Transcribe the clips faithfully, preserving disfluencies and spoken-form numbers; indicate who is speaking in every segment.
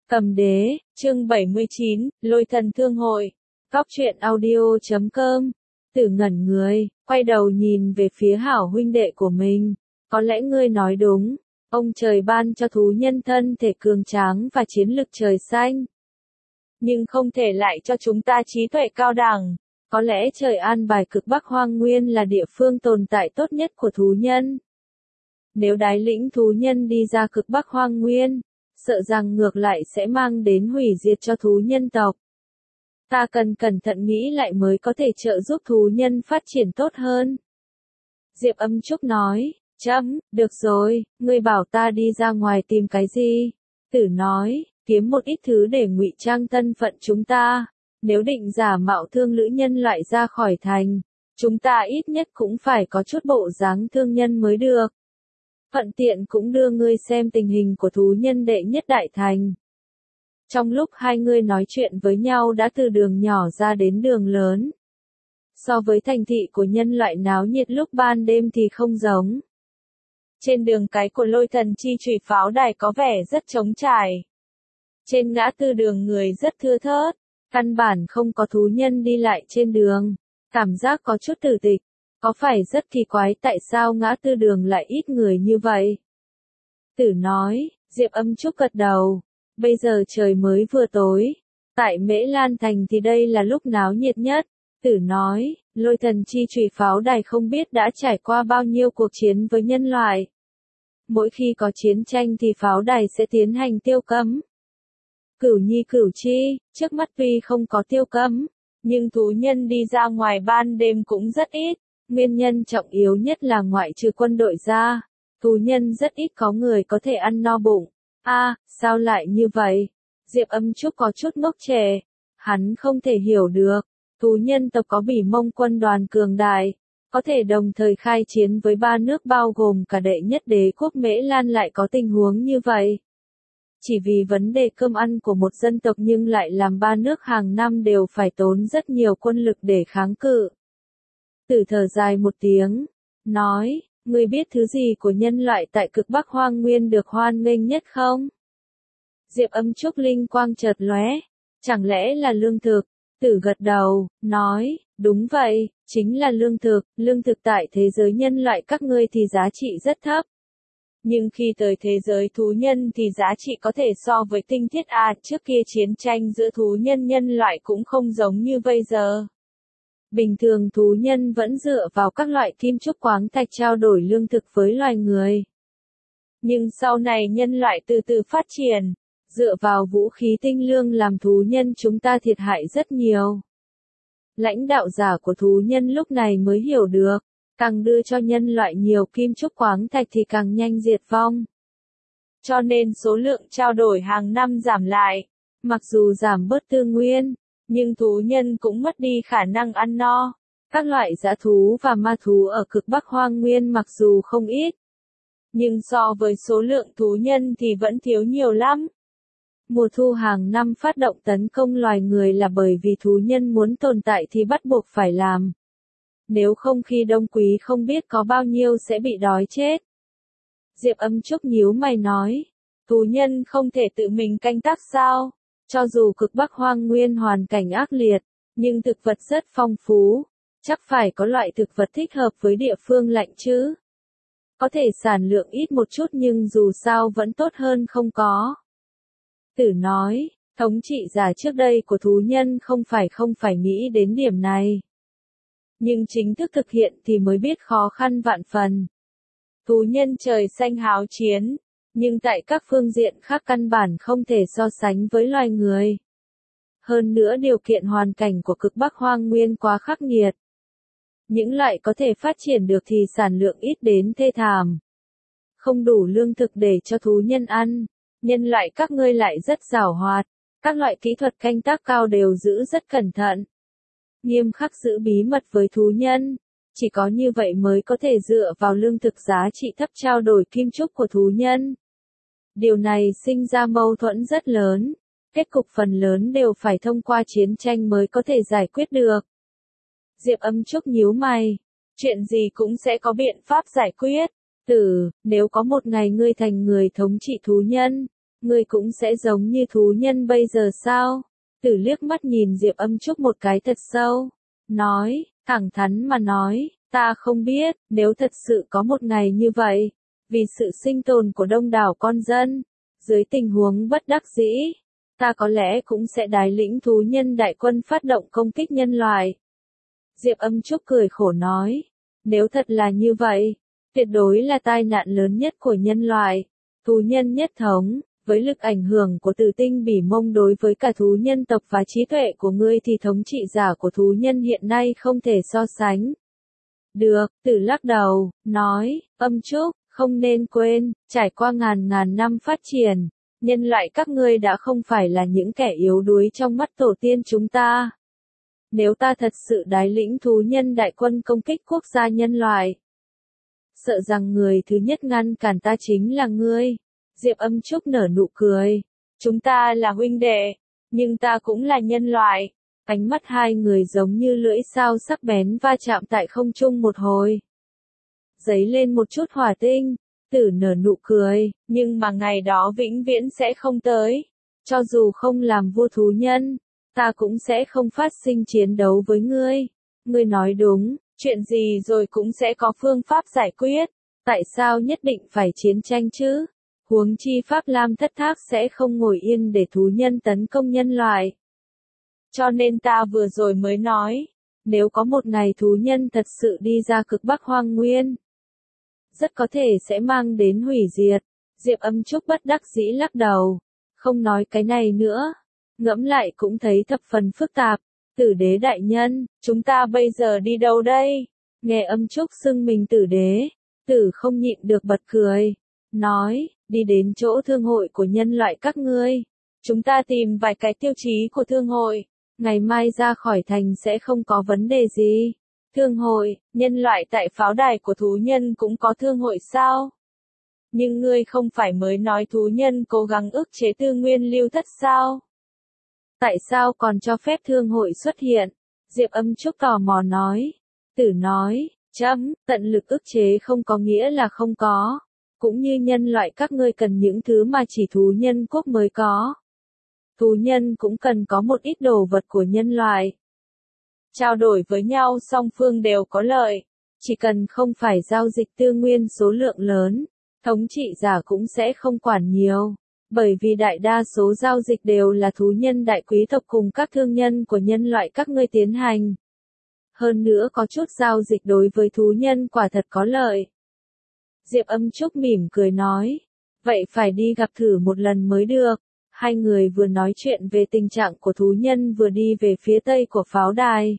Speaker 1: Cầm đế, chương bảy mươi chín, Lôi thần thương hội. Góc truyện audio chấm com. Tử ngẩn người, quay đầu nhìn về phía hảo huynh đệ của mình. Có lẽ ngươi nói đúng, ông trời ban cho thú nhân thân thể cường tráng và chiến lực trời xanh. Nhưng không thể lại cho chúng ta trí tuệ cao đẳng. Có lẽ trời an bài cực Bắc Hoang Nguyên là địa phương tồn tại tốt nhất của thú nhân. Nếu đái lĩnh thú nhân đi ra cực Bắc Hoang Nguyên, sợ rằng ngược lại sẽ mang đến hủy diệt cho thú nhân tộc. Ta cần cẩn thận nghĩ lại mới có thể trợ giúp thú nhân phát triển tốt hơn. Diệp Âm Trúc nói, chấm, được rồi, ngươi bảo ta đi ra ngoài tìm cái gì? Tử nói, kiếm một ít thứ để ngụy trang thân phận chúng ta. Nếu định giả mạo thương lữ nhân loại ra khỏi thành, chúng ta ít nhất cũng phải có chút bộ dáng thương nhân mới được. Thuận tiện cũng đưa ngươi xem tình hình của thú nhân đệ nhất đại thành. Trong lúc hai người nói chuyện với nhau đã từ đường nhỏ ra đến đường lớn. So với thành thị của nhân loại náo nhiệt lúc ban đêm thì không giống. Trên đường cái của Lôi thần chi chủy pháo đài có vẻ rất trống trải. Trên ngã tư đường người rất thưa thớt, căn bản không có thú nhân đi lại trên đường. Cảm giác có chút tử tịch. Có phải rất kỳ quái tại sao ngã tư đường lại ít người như vậy? Tử nói, Diệp Âm Trúc gật đầu. Bây giờ trời mới vừa tối. Tại Mễ Lan Thành thì đây là lúc náo nhiệt nhất. Tử nói, Lôi thần chi chủy pháo đài không biết đã trải qua bao nhiêu cuộc chiến với nhân loại. Mỗi khi có chiến tranh thì pháo đài sẽ tiến hành tiêu cấm. Cửu nhi cửu chi, trước mắt tuy không có tiêu cấm, nhưng thú nhân đi ra ngoài ban đêm cũng rất ít. Nguyên nhân trọng yếu nhất là ngoại trừ quân đội ra, thú nhân rất ít có người có thể ăn no bụng. A, à, sao lại như vậy? Diệp Âm Trúc có chút ngốc trẻ. Hắn không thể hiểu được, thú nhân tộc có bỉ mông quân đoàn cường đại, có thể đồng thời khai chiến với ba nước bao gồm cả đệ nhất đế quốc Mễ Lan lại có tình huống như vậy. Chỉ vì vấn đề cơm ăn của một dân tộc nhưng lại làm ba nước hàng năm đều phải tốn rất nhiều quân lực để kháng cự. Tử thở dài một tiếng, nói, ngươi biết thứ gì của nhân loại tại cực Bắc Hoang Nguyên được hoan nghênh nhất không? Diệp Âm Trúc linh quang chợt lóe, chẳng lẽ là lương thực? Tử gật đầu, nói, đúng vậy, chính là lương thực, lương thực tại thế giới nhân loại các ngươi thì giá trị rất thấp. Nhưng khi tới thế giới thú nhân thì giá trị có thể so với tinh thiết A, trước kia chiến tranh giữa thú nhân nhân loại cũng không giống như bây giờ. Bình thường thú nhân vẫn dựa vào các loại kim trúc khoáng thạch trao đổi lương thực với loài người. Nhưng sau này nhân loại từ từ phát triển, dựa vào vũ khí tinh lương làm thú nhân chúng ta thiệt hại rất nhiều. Lãnh đạo giả của thú nhân lúc này mới hiểu được, càng đưa cho nhân loại nhiều kim trúc khoáng thạch thì càng nhanh diệt vong. Cho nên số lượng trao đổi hàng năm giảm lại, mặc dù giảm bớt tư nguyên. Nhưng thú nhân cũng mất đi khả năng ăn no. Các loại dã thú và ma thú ở cực Bắc Hoang Nguyên mặc dù không ít, nhưng so với số lượng thú nhân thì vẫn thiếu nhiều lắm. Mùa thu hàng năm phát động tấn công loài người là bởi vì thú nhân muốn tồn tại thì bắt buộc phải làm. Nếu không khi đông quý không biết có bao nhiêu sẽ bị đói chết. Diệp Âm Trúc nhíu mày nói, thú nhân không thể tự mình canh tác sao? Cho dù cực Bắc Hoang Nguyên hoàn cảnh ác liệt, nhưng thực vật rất phong phú, chắc phải có loại thực vật thích hợp với địa phương lạnh chứ. Có thể sản lượng ít một chút nhưng dù sao vẫn tốt hơn không có. Tử nói, thống trị giả trước đây của thú nhân không phải không phải nghĩ đến điểm này. Nhưng chính thức thực hiện thì mới biết khó khăn vạn phần. Thú nhân trời xanh háo chiến. Nhưng tại các phương diện khác căn bản không thể so sánh với loài người. Hơn nữa điều kiện hoàn cảnh của cực Bắc Hoang Nguyên quá khắc nghiệt. Những loại có thể phát triển được thì sản lượng ít đến thê thảm. Không đủ lương thực để cho thú nhân ăn. Nhân loại các ngươi lại rất giàu hoạt. Các loại kỹ thuật canh tác cao đều giữ rất cẩn thận. Nghiêm khắc giữ bí mật với thú nhân. Chỉ có như vậy mới có thể dựa vào lương thực giá trị thấp trao đổi kim trúc của thú nhân. Điều này sinh ra mâu thuẫn rất lớn. Kết cục phần lớn đều phải thông qua chiến tranh mới có thể giải quyết được. Diệp Âm Trúc nhíu mày. Chuyện gì cũng sẽ có biện pháp giải quyết. Tử, nếu có một ngày ngươi thành người thống trị thú nhân, Ngươi cũng sẽ giống như thú nhân bây giờ sao? Tử liếc mắt nhìn Diệp Âm Trúc một cái thật sâu. Nói, thẳng thắn mà nói, ta không biết, nếu thật sự có một ngày như vậy, vì sự sinh tồn của đông đảo con dân, dưới tình huống bất đắc dĩ, ta có lẽ cũng sẽ đái lĩnh thú nhân đại quân phát động công kích nhân loại. Diệp Âm Trúc cười khổ nói, nếu thật là như vậy, tuyệt đối là tai nạn lớn nhất của nhân loại. Thú nhân nhất thống, với lực ảnh hưởng của tử tinh bỉ mông đối với cả thú nhân tộc và trí tuệ của ngươi thì thống trị giả của thú nhân hiện nay không thể so sánh. Được, Tử lắc đầu, nói, Âm Trúc, không nên quên, trải qua ngàn ngàn năm phát triển, nhân loại các ngươi đã không phải là những kẻ yếu đuối trong mắt tổ tiên chúng ta. Nếu ta thật sự đái lĩnh thú nhân đại quân công kích quốc gia nhân loại, sợ rằng người thứ nhất ngăn cản ta chính là ngươi. Diệp Âm Trúc nở nụ cười. Chúng ta là huynh đệ, nhưng ta cũng là nhân loại. Ánh mắt hai người giống như lưỡi dao sắc bén va chạm tại không trung một hồi. Dấy lên một chút hỏa tinh, Tử nở nụ cười, nhưng mà ngày đó vĩnh viễn sẽ không tới. Cho dù không làm vua thú nhân, ta cũng sẽ không phát sinh chiến đấu với ngươi. Ngươi nói đúng, chuyện gì rồi cũng sẽ có phương pháp giải quyết. Tại sao nhất định phải chiến tranh chứ? Huống chi Pháp Lam Thất Thác sẽ không ngồi yên để thú nhân tấn công nhân loại. Cho nên ta vừa rồi mới nói, nếu có một ngày thú nhân thật sự đi ra cực Bắc Hoang Nguyên, rất có thể sẽ mang đến hủy diệt. Diệp Âm Trúc bất đắc dĩ lắc đầu, không nói cái này nữa, ngẫm lại cũng thấy thập phần phức tạp. Tử đế đại nhân, chúng ta bây giờ đi đâu đây? Nghe Âm Trúc xưng mình tử đế, Tử không nhịn được bật cười, nói, đi đến chỗ thương hội của nhân loại các ngươi. Chúng ta tìm vài cái tiêu chí của thương hội, ngày mai ra khỏi thành sẽ không có vấn đề gì. Thương hội, nhân loại tại pháo đài của thú nhân cũng có thương hội sao? Nhưng ngươi không phải mới nói thú nhân cố gắng ức chế tư nguyên lưu thất sao? Tại sao còn cho phép thương hội xuất hiện? Diệp Âm Trúc tò mò nói. Tử nói, chấm, tận lực ức chế không có nghĩa là không có. Cũng như nhân loại các ngươi cần những thứ mà chỉ thú nhân quốc mới có. Thú nhân cũng cần có một ít đồ vật của nhân loại. Trao đổi với nhau song phương đều có lợi. Chỉ cần không phải giao dịch tư nguyên số lượng lớn, thống trị giả cũng sẽ không quản nhiều. Bởi vì đại đa số giao dịch đều là thú nhân đại quý tộc cùng các thương nhân của nhân loại các ngươi tiến hành. Hơn nữa có chút giao dịch đối với thú nhân quả thật có lợi. Diệp Âm Trúc mỉm cười nói, vậy phải đi gặp thử một lần mới được. Hai người vừa nói chuyện về tình trạng của thú nhân vừa đi về phía tây của pháo đài.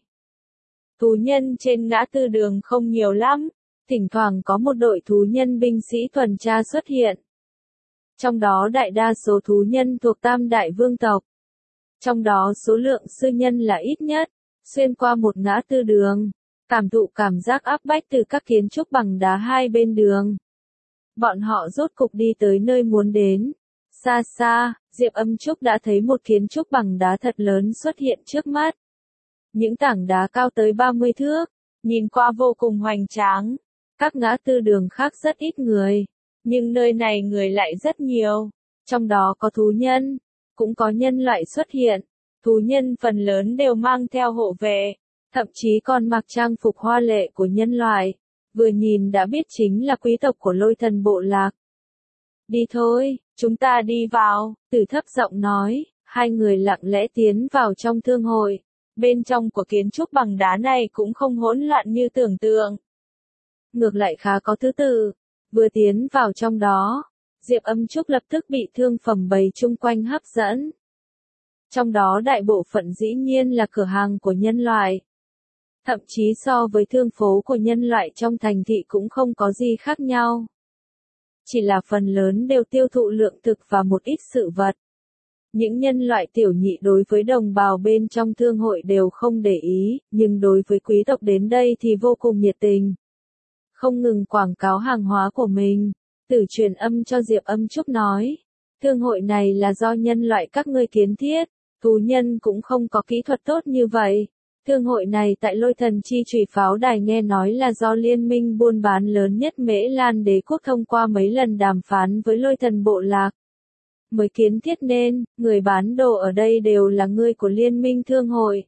Speaker 1: Thú nhân trên ngã tư đường không nhiều lắm, thỉnh thoảng có một đội thú nhân binh sĩ tuần tra xuất hiện. Trong đó đại đa số thú nhân thuộc Tam Đại Vương tộc. Trong đó số lượng sư nhân là ít nhất, xuyên qua một ngã tư đường, cảm thụ cảm giác áp bách từ các kiến trúc bằng đá hai bên đường. Bọn họ rốt cục đi tới nơi muốn đến. Xa xa, Diệp Âm Trúc đã thấy một kiến trúc bằng đá thật lớn xuất hiện trước mắt. Những tảng đá cao tới ba mươi thước, nhìn qua vô cùng hoành tráng. Các ngã tư đường khác rất ít người, nhưng nơi này người lại rất nhiều. Trong đó có thú nhân, cũng có nhân loại xuất hiện. Thú nhân phần lớn đều mang theo hộ vệ, thậm chí còn mặc trang phục hoa lệ của nhân loại. Vừa nhìn đã biết chính là quý tộc của Lôi Thần bộ lạc. Đi thôi, chúng ta đi vào, Tử thấp giọng nói. Hai người lặng lẽ tiến vào trong thương hội. Bên trong của kiến trúc bằng đá này cũng không hỗn loạn như tưởng tượng. Ngược lại khá có thứ tự. Vừa tiến vào trong đó, Diệp Âm Trúc lập tức bị thương phẩm bày chung quanh hấp dẫn. Trong đó đại bộ phận dĩ nhiên là cửa hàng của nhân loại. Thậm chí so với thương phố của nhân loại trong thành thị cũng không có gì khác nhau. Chỉ là phần lớn đều tiêu thụ lượng thực và một ít sự vật. Những nhân loại tiểu nhị đối với đồng bào bên trong thương hội đều không để ý, nhưng đối với quý tộc đến đây thì vô cùng nhiệt tình. Không ngừng quảng cáo hàng hóa của mình, Tử truyền âm cho Diệp Âm Trúc nói. Thương hội này là do nhân loại các ngươi kiến thiết, thú nhân cũng không có kỹ thuật tốt như vậy. Thương hội này tại Lôi Thần Chi Chủy pháo đài nghe nói là do liên minh buôn bán lớn nhất Mễ Lan đế quốc thông qua mấy lần đàm phán với Lôi Thần bộ lạc. mới kiến thiết nên, người bán đồ ở đây đều là người của Liên minh Thương hội.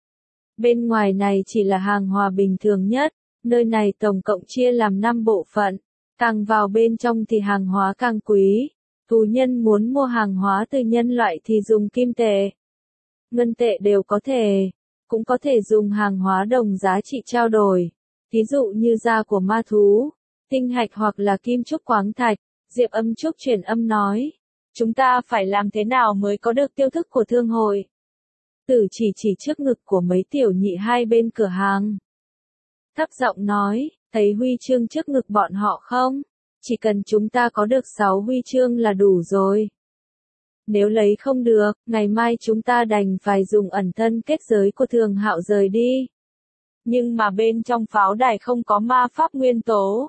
Speaker 1: Bên ngoài này chỉ là hàng hóa bình thường nhất, nơi này tổng cộng chia làm năm bộ phận, càng vào bên trong thì hàng hóa càng quý. Tù nhân muốn mua hàng hóa từ nhân loại thì dùng kim tệ, ngân tệ đều có thể, cũng có thể dùng hàng hóa đồng giá trị trao đổi, ví dụ như da của ma thú, tinh hạch hoặc là kim trúc khoáng thạch. Diệp Âm Trúc truyền âm nói, chúng ta phải làm thế nào mới có được tiêu thức của thương hội? Tử chỉ chỉ trước ngực của mấy tiểu nhị hai bên cửa hàng. Thấp giọng nói, thấy huy chương trước ngực bọn họ không? Chỉ cần chúng ta có được sáu huy chương là đủ rồi. Nếu lấy không được, ngày mai chúng ta đành phải dùng ẩn thân kết giới của Thường Hạo rời đi. Nhưng mà bên trong pháo đài không có ma pháp nguyên tố.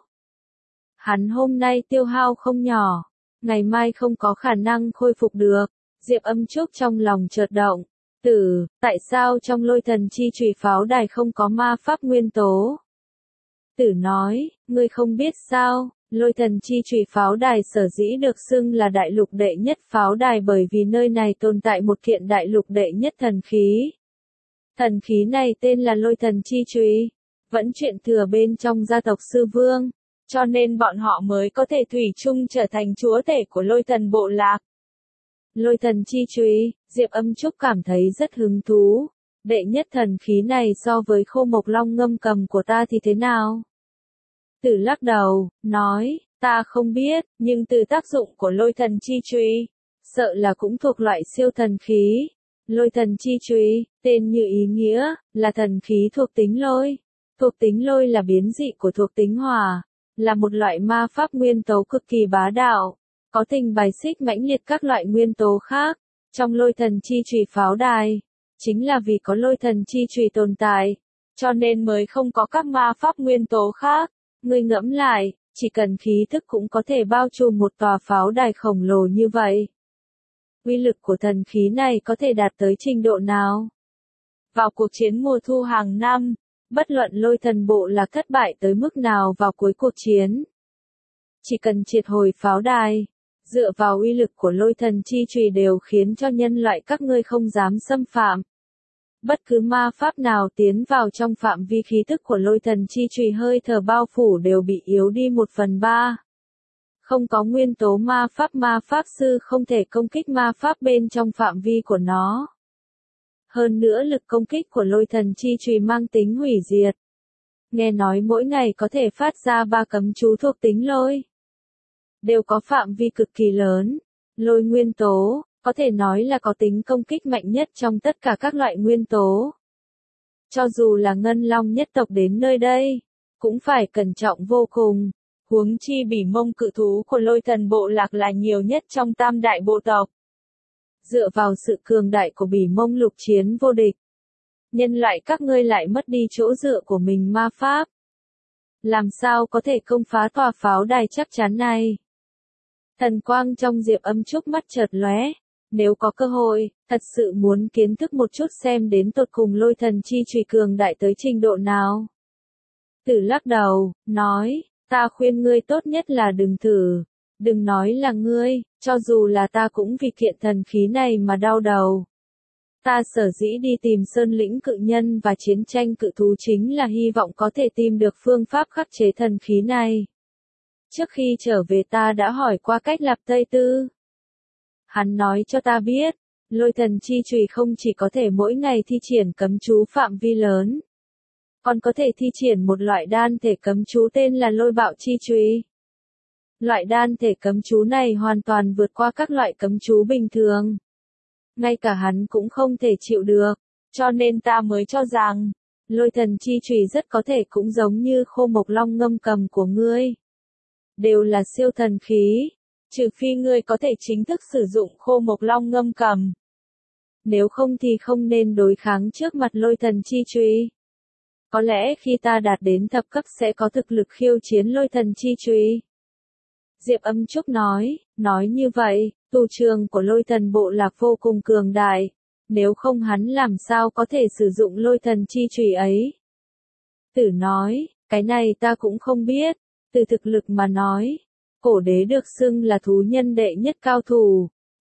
Speaker 1: Hắn hôm nay tiêu hao không nhỏ, ngày mai không có khả năng khôi phục được. Diệp Âm Trúc trong lòng chợt động. Tử, tại sao trong lôi thần chi chùy pháo đài không có ma pháp nguyên tố? Tử nói, ngươi không biết sao, lôi thần chi chùy pháo đài sở dĩ được xưng là đại lục đệ nhất pháo đài bởi vì nơi này tồn tại một kiện đại lục đệ nhất thần khí. Thần khí này tên là lôi thần chi chùy, vẫn truyền thừa bên trong gia tộc sư vương, cho nên bọn họ mới có thể thủy chung trở thành chúa tể của lôi thần bộ lạc. Lôi thần chi chùy, Diệp Âm Trúc cảm thấy rất hứng thú. Đệ nhất thần khí này so với khô mộc long ngâm cầm của ta thì thế nào? Tử lắc đầu, nói, ta không biết, nhưng từ tác dụng của lôi thần chi chùy, sợ là cũng thuộc loại siêu thần khí. Lôi thần chi chùy, tên như ý nghĩa, là thần khí thuộc tính lôi. Thuộc tính lôi là biến dị của thuộc tính hỏa, là một loại ma pháp nguyên tố cực kỳ bá đạo, có tình bài xích mãnh liệt các loại nguyên tố khác. Trong lôi thần chi chùy pháo đài, chính là vì có lôi thần chi chùy tồn tại, cho nên mới không có các ma pháp nguyên tố khác. Ngươi ngẫm lại, chỉ cần khí thức cũng có thể bao trùm một tòa pháo đài khổng lồ như vậy. Uy lực của thần khí này có thể đạt tới trình độ nào? Vào cuộc chiến mùa thu hàng năm, bất luận lôi thần bộ là thất bại tới mức nào vào cuối cuộc chiến, chỉ cần triệt hồi pháo đài, dựa vào uy lực của lôi thần chi chùy đều khiến cho nhân loại các ngươi không dám xâm phạm. Bất cứ ma pháp nào tiến vào trong phạm vi khí thức của lôi thần chi chùy hơi thở bao phủ đều bị yếu đi một phần ba. Không có nguyên tố ma pháp, ma pháp sư không thể công kích ma pháp bên trong phạm vi của nó. Hơn nữa lực công kích của lôi thần chi chùy mang tính hủy diệt. Nghe nói mỗi ngày có thể phát ra ba cấm chú thuộc tính lôi. Đều có phạm vi cực kỳ lớn. Lôi nguyên tố, có thể nói là có tính công kích mạnh nhất trong tất cả các loại nguyên tố. Cho dù là ngân long nhất tộc đến nơi đây, cũng phải cẩn trọng vô cùng. Huống chi bỉ mông cự thú của lôi thần bộ lạc là nhiều nhất trong tam đại bộ tộc. Dựa vào sự cường đại của bỉ mông lục chiến vô địch, nhân loại các ngươi lại mất đi chỗ dựa của mình ma pháp. Làm sao có thể công phá tòa pháo đài chắc chắn này? Thần quang trong Diệp Âm Trúc mắt chợt lóe. Nếu có cơ hội, thật sự muốn kiến thức một chút xem đến tột cùng lôi thần chi chùy cường đại tới trình độ nào. Tử lắc đầu, nói, ta khuyên ngươi tốt nhất là đừng thử, đừng nói là ngươi, cho dù là ta cũng vì kiện thần khí này mà đau đầu. Ta sở dĩ đi tìm sơn lĩnh cự nhân và chiến tranh cự thú chính là hy vọng có thể tìm được phương pháp khắc chế thần khí này. Trước khi trở về ta đã hỏi qua cách lập Tây Tư. Hắn nói cho ta biết, lôi thần chi chùy không chỉ có thể mỗi ngày thi triển cấm chú phạm vi lớn, còn có thể thi triển một loại đan thể cấm chú tên là lôi bạo chi chùy. Loại đan thể cấm chú này hoàn toàn vượt qua các loại cấm chú bình thường. Ngay cả hắn cũng không thể chịu được, cho nên ta mới cho rằng, lôi thần chi chùy rất có thể cũng giống như khô mộc long ngâm cầm của ngươi. Đều là siêu thần khí, trừ phi ngươi có thể chính thức sử dụng khô mộc long ngâm cầm. Nếu không thì không nên đối kháng trước mặt lôi thần chi chùy. Có lẽ khi ta đạt đến thập cấp sẽ có thực lực khiêu chiến lôi thần chi chùy. Diệp Âm Trúc nói, nói như vậy, tù trường của lôi thần bộ lạc vô cùng cường đại, nếu không hắn làm sao có thể sử dụng lôi thần chi chùy ấy. Tử nói, cái này ta cũng không biết, từ thực lực mà nói, cổ đế được xưng là thú nhân đệ nhất cao thủ,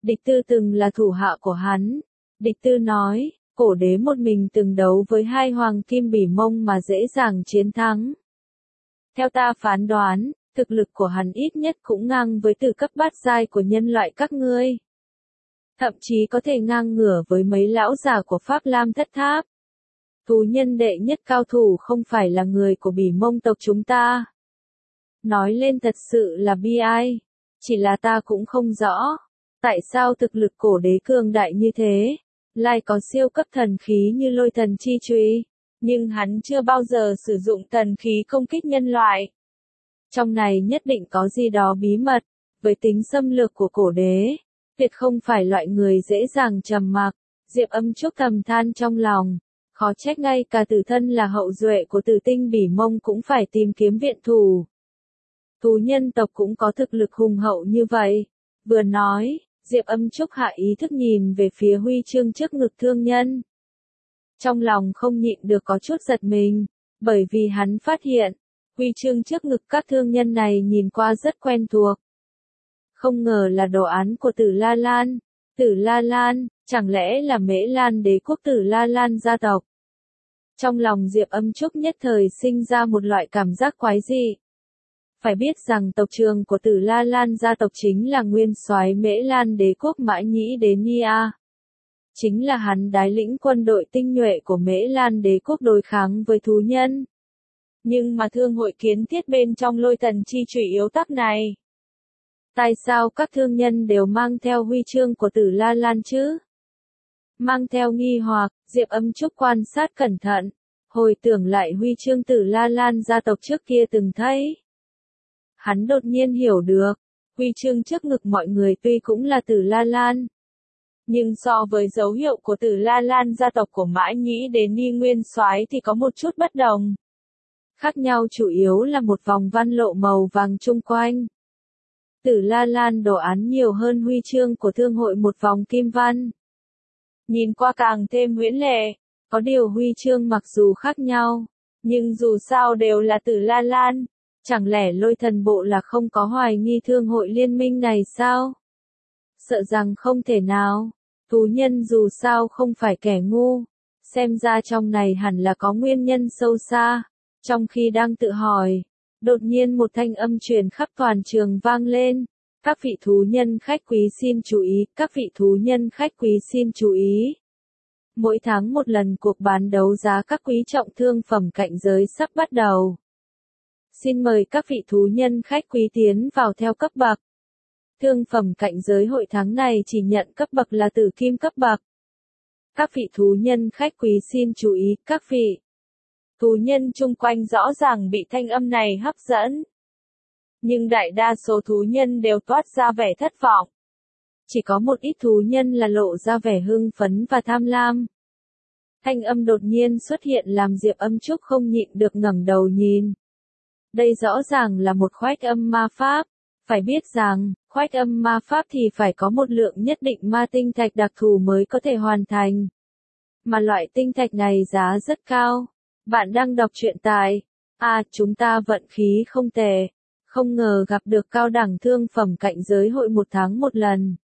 Speaker 1: Địch Tư từng là thủ hạ của hắn. Địch Tư nói, cổ đế một mình từng đấu với hai hoàng kim Bỉ Mông mà dễ dàng chiến thắng. Theo ta phán đoán, thực lực của hắn ít nhất cũng ngang với từ cấp bát giai của nhân loại các ngươi. Thậm chí có thể ngang ngửa với mấy lão già của Pháp Lam Thất Tháp. Thú nhân đệ nhất cao thủ không phải là người của Bỉ Mông tộc chúng ta. Nói lên thật sự là bi ai. Chỉ là ta cũng không rõ. Tại sao thực lực cổ đế cường đại như thế? Lại có siêu cấp thần khí như lôi thần chi chùy. Nhưng hắn chưa bao giờ sử dụng thần khí công kích nhân loại. Trong này nhất định có gì đó bí mật. Với tính xâm lược của cổ đế, tuyệt không phải loại người dễ dàng trầm mặc. Diệp Âm Trúc thầm than trong lòng. Khó trách ngay cả tử thân là hậu duệ của tử tinh Bỉ Mông cũng phải tìm kiếm viện thủ. Thú nhân tộc cũng có thực lực hùng hậu như vậy. Vừa nói, Diệp Âm Trúc hạ ý thức nhìn về phía huy chương trước ngực thương nhân. Trong lòng không nhịn được có chút giật mình, bởi vì hắn phát hiện, huy chương trước ngực các thương nhân này nhìn qua rất quen thuộc. Không ngờ là đồ án của Tử La Lan. Tử La Lan, chẳng lẽ là Mễ Lan đế quốc Tử La Lan gia tộc? Trong lòng Diệp Âm Trúc nhất thời sinh ra một loại cảm giác quái dị. Phải biết rằng tộc trưởng của Tử La Lan gia tộc chính là nguyên soái Mễ Lan đế quốc Mã Nhĩ Đế Nia. Chính là hắn đái lĩnh quân đội tinh nhuệ của Mễ Lan đế quốc đối kháng với thú nhân. Nhưng mà thương hội kiến thiết bên trong lôi thần chi chùy yếu tắc này. Tại sao các thương nhân đều mang theo huy chương của Tử La Lan chứ? Mang theo nghi hoặc, Diệp Âm Trúc quan sát cẩn thận, hồi tưởng lại huy chương Tử La Lan gia tộc trước kia từng thấy. Hắn đột nhiên hiểu được, huy chương trước ngực mọi người tuy cũng là Tử La Lan. Nhưng so với dấu hiệu của Tử La Lan gia tộc của Mã Nhĩ Đế Ni nguyên soái thì có một chút bất đồng. Khác nhau chủ yếu là một vòng văn lộ màu vàng chung quanh. Tử La Lan đồ án nhiều hơn huy chương của thương hội một vòng kim văn. Nhìn qua càng thêm huyễn lệ, có điều huy chương mặc dù khác nhau, nhưng dù sao đều là Tử La Lan. Chẳng lẽ lôi thần bộ là không có hoài nghi thương hội liên minh này sao? Sợ rằng không thể nào. Thú nhân dù sao không phải kẻ ngu. Xem ra trong này hẳn là có nguyên nhân sâu xa. Trong khi đang tự hỏi, đột nhiên một thanh âm truyền khắp toàn trường vang lên. Các vị thú nhân khách quý xin chú ý, các vị thú nhân khách quý xin chú ý. Mỗi tháng một lần cuộc bán đấu giá các quý trọng thương phẩm cạnh giới sắp bắt đầu. Xin mời các vị thú nhân khách quý tiến vào theo cấp bậc. Thương phẩm cạnh giới hội tháng này chỉ nhận cấp bậc là tử kim cấp bậc. Các vị thú nhân khách quý xin chú ý, các vị. Thú nhân chung quanh rõ ràng bị thanh âm này hấp dẫn. Nhưng đại đa số thú nhân đều toát ra vẻ thất vọng. Chỉ có một ít thú nhân là lộ ra vẻ hưng phấn và tham lam. Thanh âm đột nhiên xuất hiện làm Diệp Âm Trúc không nhịn được ngẩng đầu nhìn. Đây rõ ràng là một khoách âm ma pháp. Phải biết rằng, khoách âm ma pháp thì phải có một lượng nhất định ma tinh thạch đặc thù mới có thể hoàn thành. Mà loại tinh thạch này giá rất cao. Bạn đang đọc truyện tại, à chúng ta vận khí không tệ. Không ngờ gặp được cao đẳng thương phẩm cạnh giới hội một tháng một lần.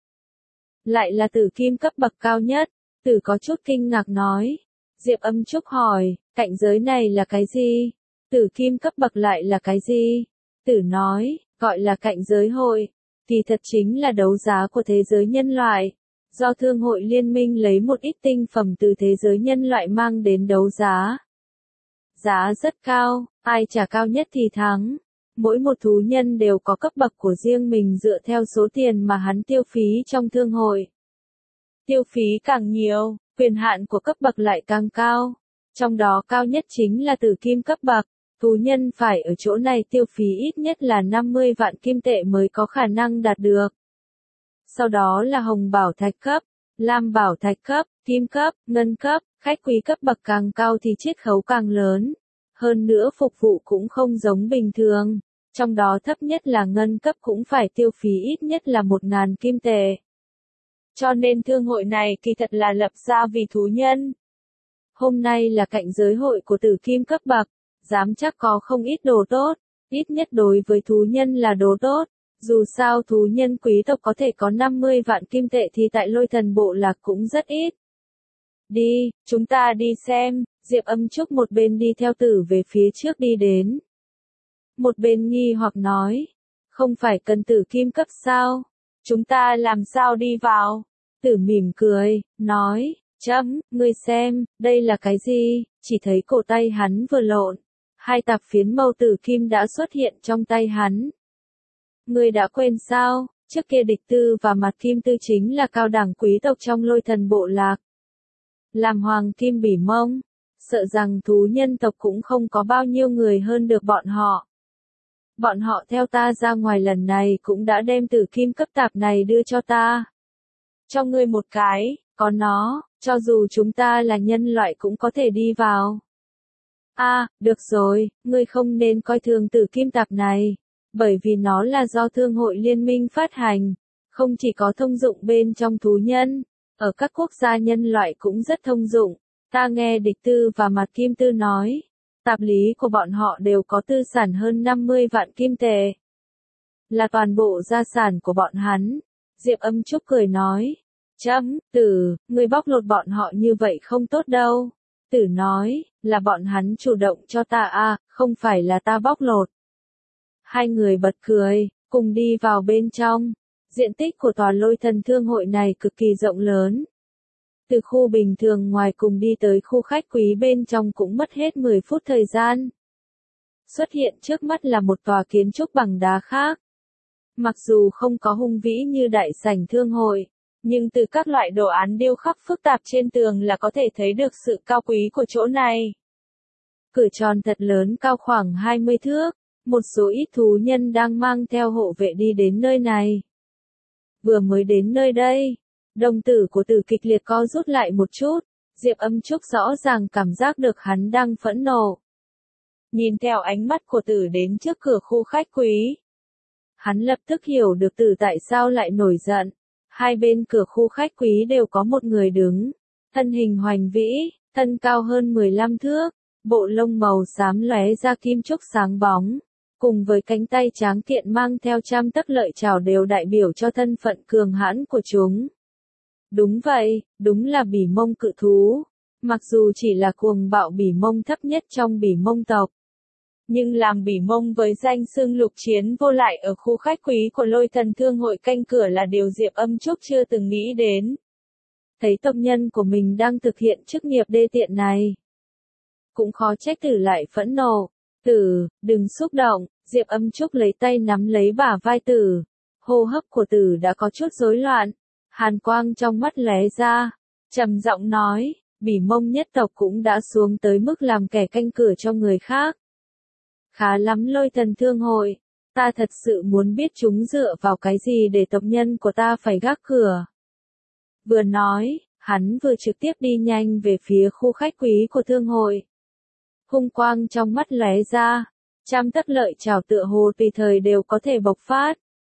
Speaker 1: Lại là tử kim cấp bậc cao nhất. Tử có chút kinh ngạc nói. Diệp Âm Trúc hỏi, cạnh giới này là cái gì? Tử kim cấp bậc lại là cái gì? Tử nói, gọi là cạnh giới hội, thì thật chính là đấu giá của thế giới nhân loại. Do thương hội liên minh lấy một ít tinh phẩm từ thế giới nhân loại mang đến đấu giá. Giá rất cao, ai trả cao nhất thì thắng. Mỗi một thú nhân đều có cấp bậc của riêng mình dựa theo số tiền mà hắn tiêu phí trong thương hội. Tiêu phí càng nhiều, quyền hạn của cấp bậc lại càng cao. Trong đó cao nhất chính là tử kim cấp bậc. Thú nhân phải ở chỗ này tiêu phí ít nhất là năm mươi vạn kim tệ mới có khả năng đạt được. Sau đó là hồng bảo thạch cấp, lam bảo thạch cấp, kim cấp, ngân cấp, khách quý cấp bậc càng cao thì chiết khấu càng lớn. Hơn nữa phục vụ cũng không giống bình thường. Trong đó thấp nhất là ngân cấp cũng phải tiêu phí ít nhất là một ngàn kim tệ. Cho nên thương hội này kỳ thật là lập ra vì thú nhân. Hôm nay là cạnh giới hội của tử kim cấp bậc. Dám chắc có không ít đồ tốt, ít nhất đối với thú nhân là đồ tốt. Dù sao thú nhân quý tộc có thể có năm mươi vạn kim tệ thì tại Lôi Thần bộ lạc cũng rất ít. Đi, chúng ta đi xem, Diệp Âm Trúc một bên đi theo Tử về phía trước đi đến. Một bên nghi hoặc nói, không phải cần tử kim cấp sao? Chúng ta làm sao đi vào? Tử mỉm cười, nói, chấm, ngươi xem, đây là cái gì? Chỉ thấy cổ tay hắn vừa lộn, hai tạp phiến màu tử kim đã xuất hiện trong tay hắn. Ngươi đã quên sao, trước kia Địch Tư và Mặt Kim Tư chính là cao đẳng quý tộc trong Lôi Thần bộ lạc. Làm hoàng kim bỉ mông, sợ rằng thú nhân tộc cũng không có bao nhiêu người hơn được bọn họ. Bọn họ theo ta ra ngoài lần này cũng đã đem tử kim cấp tạp này đưa cho ta. Cho ngươi một cái, có nó, cho dù chúng ta là nhân loại cũng có thể đi vào. A, à, được rồi, ngươi không nên coi thường tử kim tạp này, bởi vì nó là do Thương hội Liên minh phát hành, không chỉ có thông dụng bên trong thú nhân, ở các quốc gia nhân loại cũng rất thông dụng. Ta nghe Địch Tư và Mặt Kim Tư nói, tạp lý của bọn họ đều có tư sản hơn năm mươi vạn kim tệ. Là toàn bộ gia sản của bọn hắn. Diệp Âm Trúc cười nói, chấm, Tử, ngươi bóc lột bọn họ như vậy không tốt đâu. Tử nói, là bọn hắn chủ động cho ta à, không phải là ta bóc lột. Hai người bật cười, cùng đi vào bên trong. Diện tích của tòa Lôi Thần thương hội này cực kỳ rộng lớn. Từ khu bình thường ngoài cùng đi tới khu khách quý bên trong cũng mất hết mười phút thời gian. Xuất hiện trước mắt là một tòa kiến trúc bằng đá khác. Mặc dù không có hung vĩ như đại sảnh thương hội, nhưng từ các loại đồ án điêu khắc phức tạp trên tường là có thể thấy được sự cao quý của chỗ này. Cửa tròn thật lớn cao khoảng hai mươi thước, một số ít thú nhân đang mang theo hộ vệ đi đến nơi này. Vừa mới đến nơi đây, đồng tử của Tử kịch liệt co rút lại một chút, Diệp Âm Trúc rõ ràng cảm giác được hắn đang phẫn nộ. Nhìn theo ánh mắt của Tử đến trước cửa khu khách quý. Hắn lập tức hiểu được Tử tại sao lại nổi giận. Hai bên cửa khu khách quý đều có một người đứng, thân hình hoành vĩ, thân cao hơn mười lăm thước, bộ lông màu xám lóe ra kim trúc sáng bóng. Cùng với cánh tay tráng kiện mang theo trăm tấc lợi chảo đều đại biểu cho thân phận cường hãn của chúng. Đúng vậy, đúng là bỉ mông cự thú. Mặc dù chỉ là cuồng bạo bỉ mông thấp nhất trong bỉ mông tộc. Nhưng làm bỉ mông với danh xưng lục chiến vô lại ở khu khách quý của Lôi Thần thương hội canh cửa là điều Diệp Âm Trúc chưa từng nghĩ đến. Thấy tộc nhân của mình đang thực hiện chức nghiệp đê tiện này. Cũng khó trách Tử lại phẫn nộ. Tử, đừng xúc động, Diệp Âm Trúc lấy tay nắm lấy bả vai Tử. Hô hấp của Tử đã có chút rối loạn. Hàn quang trong mắt lóe ra. Trầm giọng nói, bỉ mông nhất tộc cũng đã xuống tới mức làm kẻ canh cửa cho người khác. Khá lắm Lôi Thần thương hội. Ta thật sự muốn biết chúng dựa vào cái gì để tộc nhân của ta phải gác cửa. Vừa nói, hắn vừa trực tiếp đi nhanh về phía khu khách quý của thương hội. Hung quang trong mắt lóe ra, trăm tấc lợi chảo tựa hồ tùy thời đều có thể bộc phát.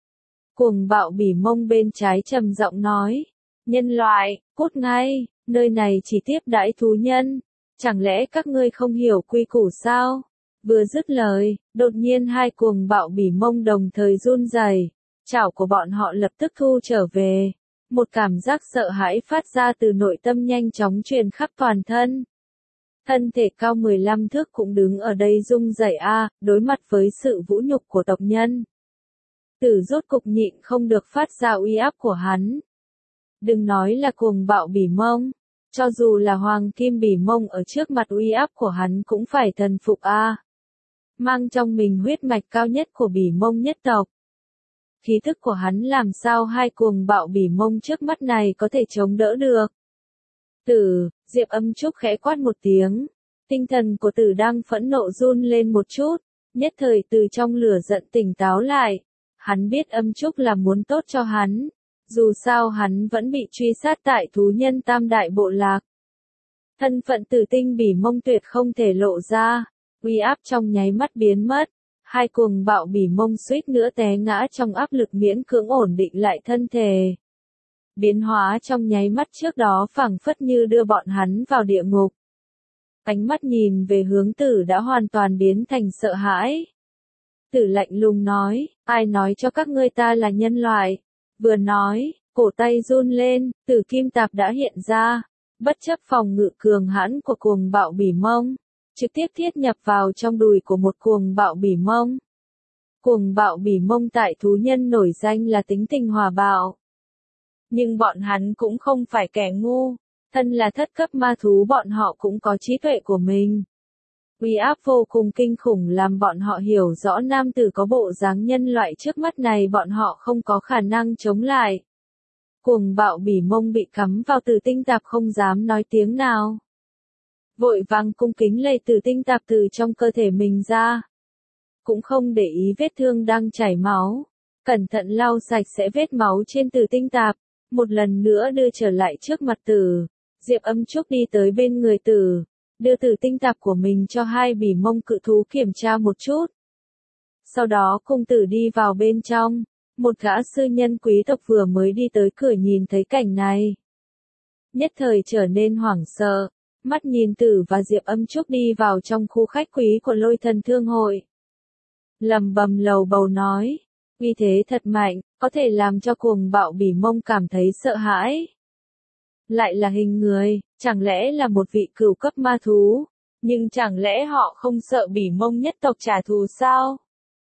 Speaker 1: Cuồng bạo bỉ mông bên trái trầm giọng nói, nhân loại, cút ngay, nơi này chỉ tiếp đãi thú nhân, chẳng lẽ các ngươi không hiểu quy củ sao? Vừa dứt lời, đột nhiên hai cuồng bạo bỉ mông đồng thời run rẩy, chảo của bọn họ lập tức thu trở về. Một cảm giác sợ hãi phát ra từ nội tâm nhanh chóng truyền khắp toàn thân. Thân thể cao mười lăm thước cũng đứng ở đây rung rẩy a, đối mặt với sự vũ nhục của tộc nhân. Tử rốt cục nhịn không được phát ra uy áp của hắn. Đừng nói là cuồng bạo bỉ mông, cho dù là hoàng kim bỉ mông ở trước mặt uy áp của hắn cũng phải thần phục a. Mang trong mình huyết mạch cao nhất của bỉ mông nhất tộc. Khí thức của hắn làm sao hai cuồng bạo bỉ mông trước mắt này có thể chống đỡ được. Tử, Diệp Âm Trúc khẽ quát một tiếng. Tinh thần của Tử đang phẫn nộ run lên một chút, nhất thời từ trong lửa giận tỉnh táo lại. Hắn biết Âm Trúc là muốn tốt cho hắn. Dù sao hắn vẫn bị truy sát tại thú nhân tam đại bộ lạc. Thân phận Tử tinh bỉ mông tuyệt không thể lộ ra. Uy áp trong nháy mắt biến mất. Hai cuồng bạo bỉ mông suýt nữa té ngã trong áp lực miễn cưỡng ổn định lại thân thể. Biến hóa trong nháy mắt trước đó phảng phất như đưa bọn hắn vào địa ngục. Ánh mắt nhìn về hướng Tử đã hoàn toàn biến thành sợ hãi. Tử lạnh lùng nói, ai nói cho các ngươi ta là nhân loại? Vừa nói, cổ tay run lên, Tử kim tạp đã hiện ra, bất chấp phòng ngự cường hãn của cuồng bạo bỉ mông, trực tiếp thiết nhập vào trong đùi của một cuồng bạo bỉ mông. Cuồng bạo bỉ mông tại thú nhân nổi danh là tính tình hòa bạo. Nhưng bọn hắn cũng không phải kẻ ngu, thân là thất cấp ma thú bọn họ cũng có trí tuệ của mình. Uy áp vô cùng kinh khủng làm bọn họ hiểu rõ nam tử có bộ dáng nhân loại trước mắt này bọn họ không có khả năng chống lại. Cuồng bạo bỉ mông bị cắm vào tử tinh tạp không dám nói tiếng nào. Vội vàng cung kính lầy tử tinh tạp từ trong cơ thể mình ra. Cũng không để ý vết thương đang chảy máu. Cẩn thận lau sạch sẽ vết máu trên tử tinh tạp. Một lần nữa đưa trở lại trước mặt tử. Diệp Âm Trúc đi tới bên người tử. Đưa tử tinh tạp của mình cho hai bỉ mông cự thú kiểm tra một chút. Sau đó cung tử đi vào bên trong. Một gã sư nhân quý tộc vừa mới đi tới cửa nhìn thấy cảnh này. Nhất thời trở nên hoảng sợ. Mắt nhìn tử và Diệp Âm Trúc đi vào trong khu khách quý của Lôi Thần Thương Hội. Lầm bầm lầu bầu nói. Uy thế thật mạnh, có thể làm cho cuồng bạo bỉ mông cảm thấy sợ hãi. Lại là hình người, chẳng lẽ là một vị cửu cấp ma thú, nhưng chẳng lẽ họ không sợ bỉ mông nhất tộc trả thù sao?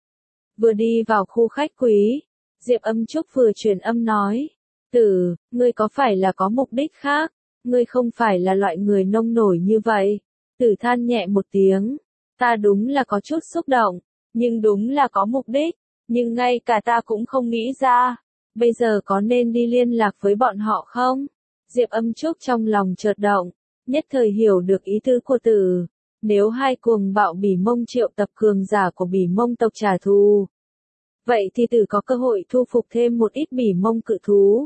Speaker 1: Vừa đi vào khu khách quý, Diệp Âm Trúc vừa truyền âm nói, Tử, ngươi có phải là có mục đích khác, ngươi không phải là loại người nông nổi như vậy. Tử than nhẹ một tiếng, ta đúng là có chút xúc động, nhưng đúng là có mục đích, nhưng ngay cả ta cũng không nghĩ ra, bây giờ có nên đi liên lạc với bọn họ không? Diệp Âm Trúc trong lòng chợt động, nhất thời hiểu được ý tứ của Tử. Nếu hai cuồng bạo bỉ mông triệu tập cường giả của bỉ mông tộc trả thù, vậy thì Tử có cơ hội thu phục thêm một ít bỉ mông cự thú.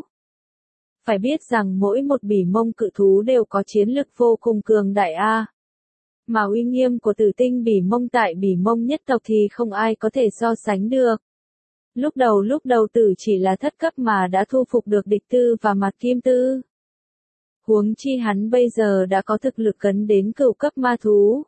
Speaker 1: Phải biết rằng mỗi một bỉ mông cự thú đều có chiến lực vô cùng cường đại a. Mà uy nghiêm của Tử tinh bỉ mông tại bỉ mông nhất tộc thì không ai có thể so sánh được. Lúc đầu lúc đầu Tử chỉ là thất cấp mà đã thu phục được địch tư và mặt kim tư. Huống chi hắn bây giờ đã có thực lực cấn đến cửu cấp ma thú.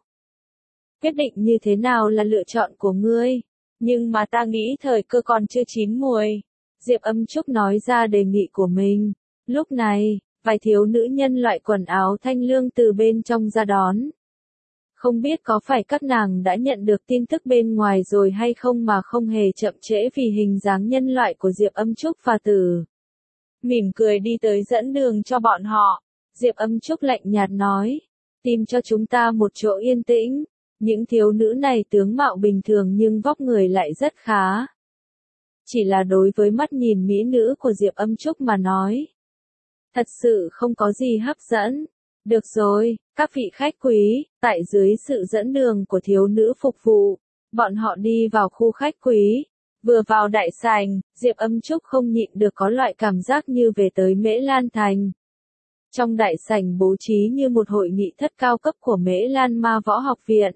Speaker 1: Quyết định như thế nào là lựa chọn của ngươi, nhưng mà ta nghĩ thời cơ còn chưa chín muồi. Diệp Âm Trúc nói ra đề nghị của mình. Lúc này, vài thiếu nữ nhân loại quần áo thanh lương từ bên trong ra đón. Không biết có phải các nàng đã nhận được tin tức bên ngoài rồi hay không mà không hề chậm trễ vì hình dáng nhân loại của Diệp Âm Trúc và Tử. Mỉm cười đi tới dẫn đường cho bọn họ. Diệp Âm Trúc lạnh nhạt nói, tìm cho chúng ta một chỗ yên tĩnh. Những thiếu nữ này tướng mạo bình thường nhưng vóc người lại rất khá. Chỉ là đối với mắt nhìn mỹ nữ của Diệp Âm Trúc mà nói, thật sự không có gì hấp dẫn. Được rồi, các vị khách quý, tại dưới sự dẫn đường của thiếu nữ phục vụ, bọn họ đi vào khu khách quý. Vừa vào đại sảnh, Diệp Âm Trúc không nhịn được có loại cảm giác như về tới Mễ Lan Thành. Trong đại sảnh bố trí như một hội nghị thất cao cấp của Mễ Lan Ma Võ Học Viện.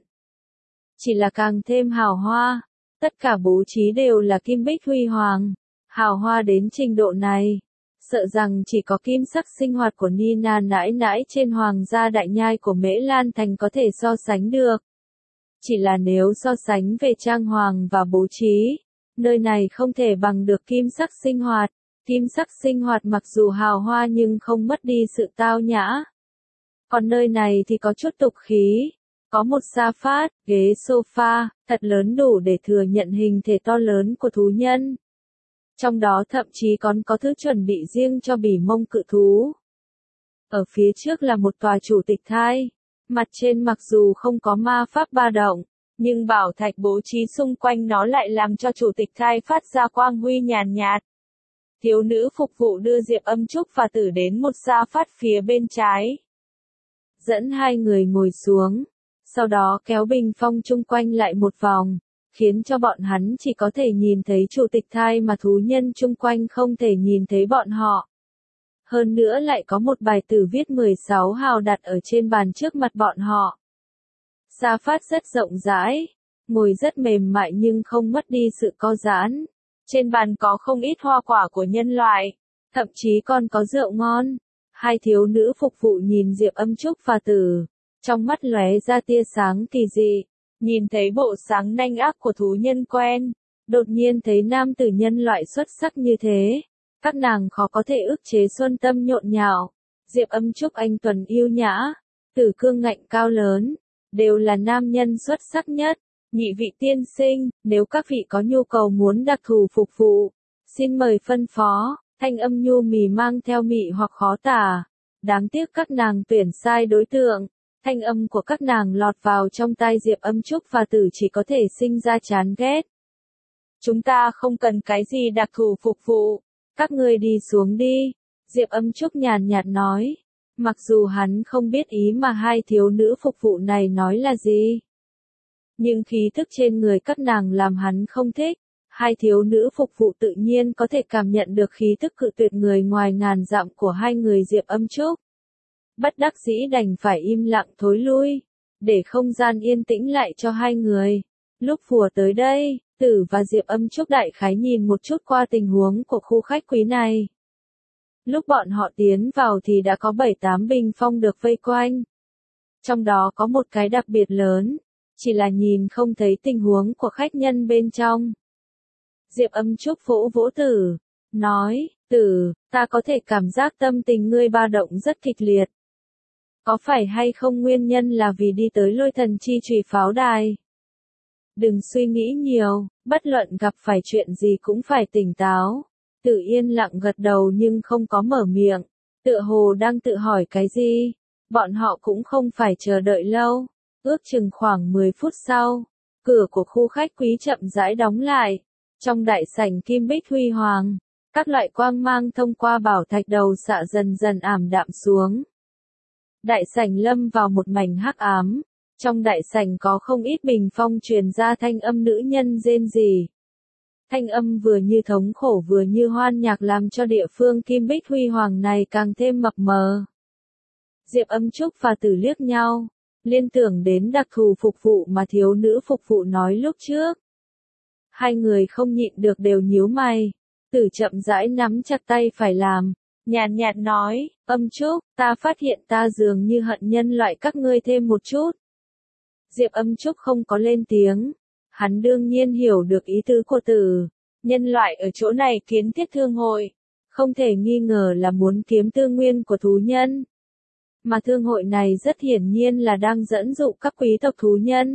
Speaker 1: Chỉ là càng thêm hào hoa, tất cả bố trí đều là kim bích huy hoàng, hào hoa đến trình độ này. Sợ rằng chỉ có kim sắc sinh hoạt của Nina nãi nãi trên hoàng gia đại nhai của Mễ Lan Thành có thể so sánh được. Chỉ là nếu so sánh về trang hoàng và bố trí, nơi này không thể bằng được kim sắc sinh hoạt. Kim sắc sinh hoạt mặc dù hào hoa nhưng không mất đi sự tao nhã. Còn nơi này thì có chút tục khí. Có một sa phát, ghế sofa, thật lớn đủ để thừa nhận hình thể to lớn của thú nhân. Trong đó thậm chí còn có thứ chuẩn bị riêng cho bỉ mông cự thú. Ở phía trước là một tòa chủ tịch thai. Mặt trên mặc dù không có ma pháp ba động, nhưng bảo thạch bố trí xung quanh nó lại làm cho chủ tịch thai phát ra quang huy nhàn nhạt. Thiếu nữ phục vụ đưa Diệp Âm Trúc và Tử đến một sa phát phía bên trái. Dẫn hai người ngồi xuống. Sau đó kéo bình phong chung quanh lại một vòng, khiến cho bọn hắn chỉ có thể nhìn thấy chủ tịch thai mà thú nhân chung quanh không thể nhìn thấy bọn họ. Hơn nữa lại có một bài tử viết mười sáu hào đặt ở trên bàn trước mặt bọn họ. Sa phát rất rộng rãi, ngồi rất mềm mại nhưng không mất đi sự co giãn. Trên bàn có không ít hoa quả của nhân loại, thậm chí còn có rượu ngon. Hai thiếu nữ phục vụ nhìn Diệp Âm Trúc và Tử, trong mắt lóe ra tia sáng kỳ dị. nhìn thấy bộ sáng nanh ác của thú nhân quen, đột nhiên thấy nam tử nhân loại xuất sắc như thế, các nàng khó có thể ức chế xuân tâm nhộn nhạo. Diệp Âm Trúc anh tuấn yêu nhã, Tử Cương ngạnh cao lớn, đều là nam nhân xuất sắc nhất. Nhị vị tiên sinh, nếu các vị có nhu cầu muốn đặc thù phục vụ, xin mời phân phó. Thanh âm nhu mì mang theo mị hoặc khó tả. Đáng tiếc các nàng tuyển sai đối tượng. Thanh âm của các nàng lọt vào trong tai Diệp Âm Trúc và Tử chỉ có thể sinh ra chán ghét. Chúng ta không cần cái gì đặc thù phục vụ. Các ngươi đi xuống đi. Diệp Âm Trúc nhàn nhạt nói. Mặc dù hắn không biết ý mà hai thiếu nữ phục vụ này nói là gì. Nhưng khí thức trên người các nàng làm hắn không thích. Hai thiếu nữ phục vụ tự nhiên có thể cảm nhận được khí thức cự tuyệt người ngoài ngàn dặm của hai người Diệp Âm Trúc. Bất đắc dĩ đành phải im lặng thối lui, để không gian yên tĩnh lại cho hai người. Lúc phùa tới đây, Tử và Diệp Âm Trúc đại khái nhìn một chút qua tình huống của khu khách quý này. Lúc bọn họ tiến vào thì đã có bảy tám bình phong được vây quanh. Trong đó có một cái đặc biệt lớn, chỉ là nhìn không thấy tình huống của khách nhân bên trong. Diệp Âm Trúc vỗ vỗ Tử, nói, Tử, ta có thể cảm giác tâm tình ngươi ba động rất kịch liệt. Có phải hay không nguyên nhân là vì đi tới Lôi Thần Chi Chùy pháo đài? Đừng suy nghĩ nhiều, bất luận gặp phải chuyện gì cũng phải tỉnh táo. Tử yên lặng gật đầu nhưng không có mở miệng, tựa hồ đang tự hỏi cái gì. Bọn họ cũng không phải chờ đợi lâu, ước chừng khoảng mười phút sau, cửa của khu khách quý chậm rãi đóng lại. Trong đại sảnh kim bích huy hoàng, các loại quang mang thông qua bảo thạch đầu xạ dần dần ảm đạm xuống. Đại sảnh lâm vào một mảnh hắc ám, trong đại sảnh có không ít bình phong truyền ra thanh âm nữ nhân rên rỉ. Thanh âm vừa như thống khổ vừa như hoan nhạc làm cho địa phương kim bích huy hoàng này càng thêm mập mờ. Diệp Âm Trúc và Tử liếc nhau, liên tưởng đến đặc thù phục vụ mà thiếu nữ phục vụ nói lúc trước. Hai người không nhịn được đều nhíu mày. Tử chậm rãi nắm chặt tay phải làm, nhàn nhạt nói, Âm Trúc, ta phát hiện ta dường như hận nhân loại các ngươi thêm một chút. Diệp Âm Trúc không có lên tiếng, hắn đương nhiên hiểu được ý tứ của Tử. Nhân loại ở chỗ này kiến thiết thương hội, không thể nghi ngờ là muốn kiếm tư nguyên của thú nhân. Mà thương hội này rất hiển nhiên là đang dẫn dụ các quý tộc thú nhân.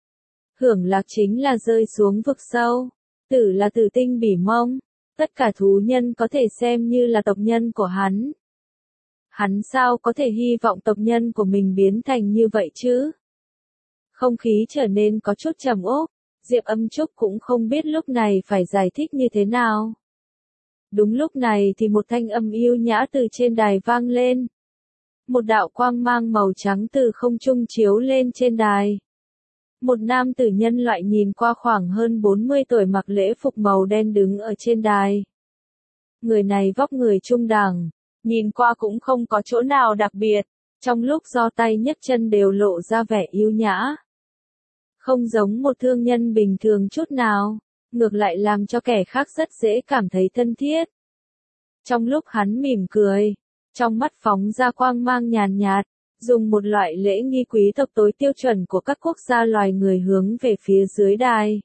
Speaker 1: Hưởng lạc chính là rơi xuống vực sâu. Tử là Tử tinh bỉ mông. Tất cả thú nhân có thể xem như là tộc nhân của hắn. Hắn sao có thể hy vọng tộc nhân của mình biến thành như vậy chứ? Không khí trở nên có chút trầm ốp. Diệp Âm Trúc cũng không biết lúc này phải giải thích như thế nào. Đúng lúc này thì một thanh âm yêu nhã từ trên đài vang lên. Một đạo quang mang màu trắng từ không trung chiếu lên trên đài. Một nam tử nhân loại nhìn qua khoảng hơn bốn mươi tuổi mặc lễ phục màu đen đứng ở trên đài. Người này vóc người trung đẳng, nhìn qua cũng không có chỗ nào đặc biệt, trong lúc giơ tay nhấc chân đều lộ ra vẻ yêu nhã. Không giống một thương nhân bình thường chút nào, ngược lại làm cho kẻ khác rất dễ cảm thấy thân thiết. Trong lúc hắn mỉm cười, trong mắt phóng ra quang mang nhàn nhạt, dùng một loại lễ nghi quý tộc tối tiêu chuẩn của các quốc gia loài người hướng về phía dưới đài.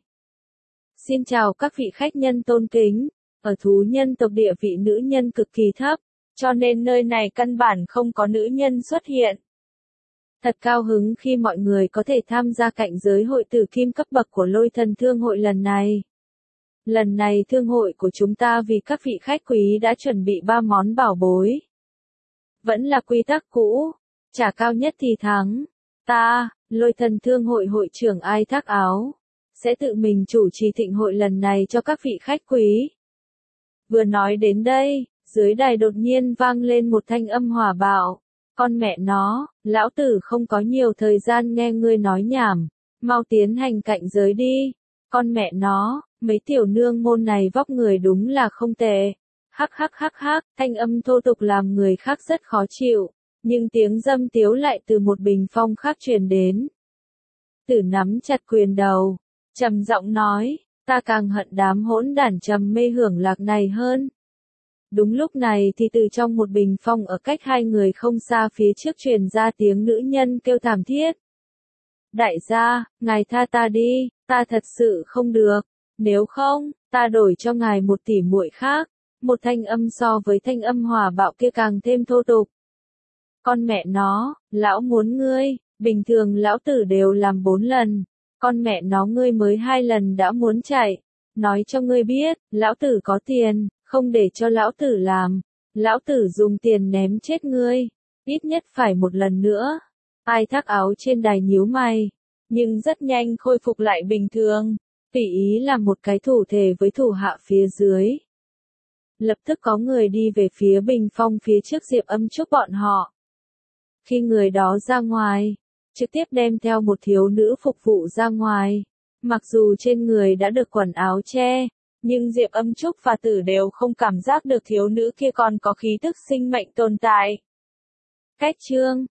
Speaker 1: Xin chào các vị khách nhân tôn kính, ở thú nhân tộc địa vị nữ nhân cực kỳ thấp, cho nên nơi này căn bản không có nữ nhân xuất hiện. Thật cao hứng khi mọi người có thể tham gia cạnh giới hội tử kim cấp bậc của Lôi Thần Thương hội lần này. Lần này thương hội của chúng ta vì các vị khách quý đã chuẩn bị ba món bảo bối. Vẫn là quy tắc cũ, trả cao nhất thì thắng. Ta, Lôi Thần Thương hội hội trưởng Ai Thác Áo, sẽ tự mình chủ trì thịnh hội lần này cho các vị khách quý. Vừa nói đến đây, dưới đài đột nhiên vang lên một thanh âm hỏa bạo. Con mẹ nó, lão tử không có nhiều thời gian nghe ngươi nói nhảm, mau tiến hành cạnh giới đi. Con mẹ nó, mấy tiểu nương môn này vóc người đúng là không tệ. Hắc hắc hắc hắc, thanh âm thô tục làm người khác rất khó chịu, nhưng tiếng dâm tiếu lại từ một bình phong khác truyền đến. Tử nắm chặt quyền đầu, trầm giọng nói, ta càng hận đám hỗn đản trầm mê hưởng lạc này hơn. Đúng lúc này thì từ trong một bình phong ở cách hai người không xa phía trước truyền ra tiếng nữ nhân kêu thảm thiết. Đại gia, ngài tha ta đi, ta thật sự không được. Nếu không, ta đổi cho ngài một tỷ muội khác. Một thanh âm so với thanh âm hỏa bạo kia càng thêm thô tục. Con mẹ nó, lão muốn ngươi, bình thường lão tử đều làm bốn lần. Con mẹ nó ngươi mới hai lần đã muốn chạy. Nói cho ngươi biết, lão tử có tiền, không để cho lão tử làm. Lão tử dùng tiền ném chết ngươi. Ít nhất phải một lần nữa. Ai thác áo trên đài nhíu mày. Nhưng rất nhanh khôi phục lại bình thường. Tùy ý làm một cái thủ thể với thủ hạ phía dưới. Lập tức có người đi về phía bình phong phía trước Diệp Âm Trúc bọn họ. Khi người đó ra ngoài, trực tiếp đem theo một thiếu nữ phục vụ ra ngoài. Mặc dù trên người đã được quần áo che, nhưng Diệp Âm Trúc và Tử đều không cảm giác được thiếu nữ kia còn có khí tức sinh mệnh tồn tại. Cách chương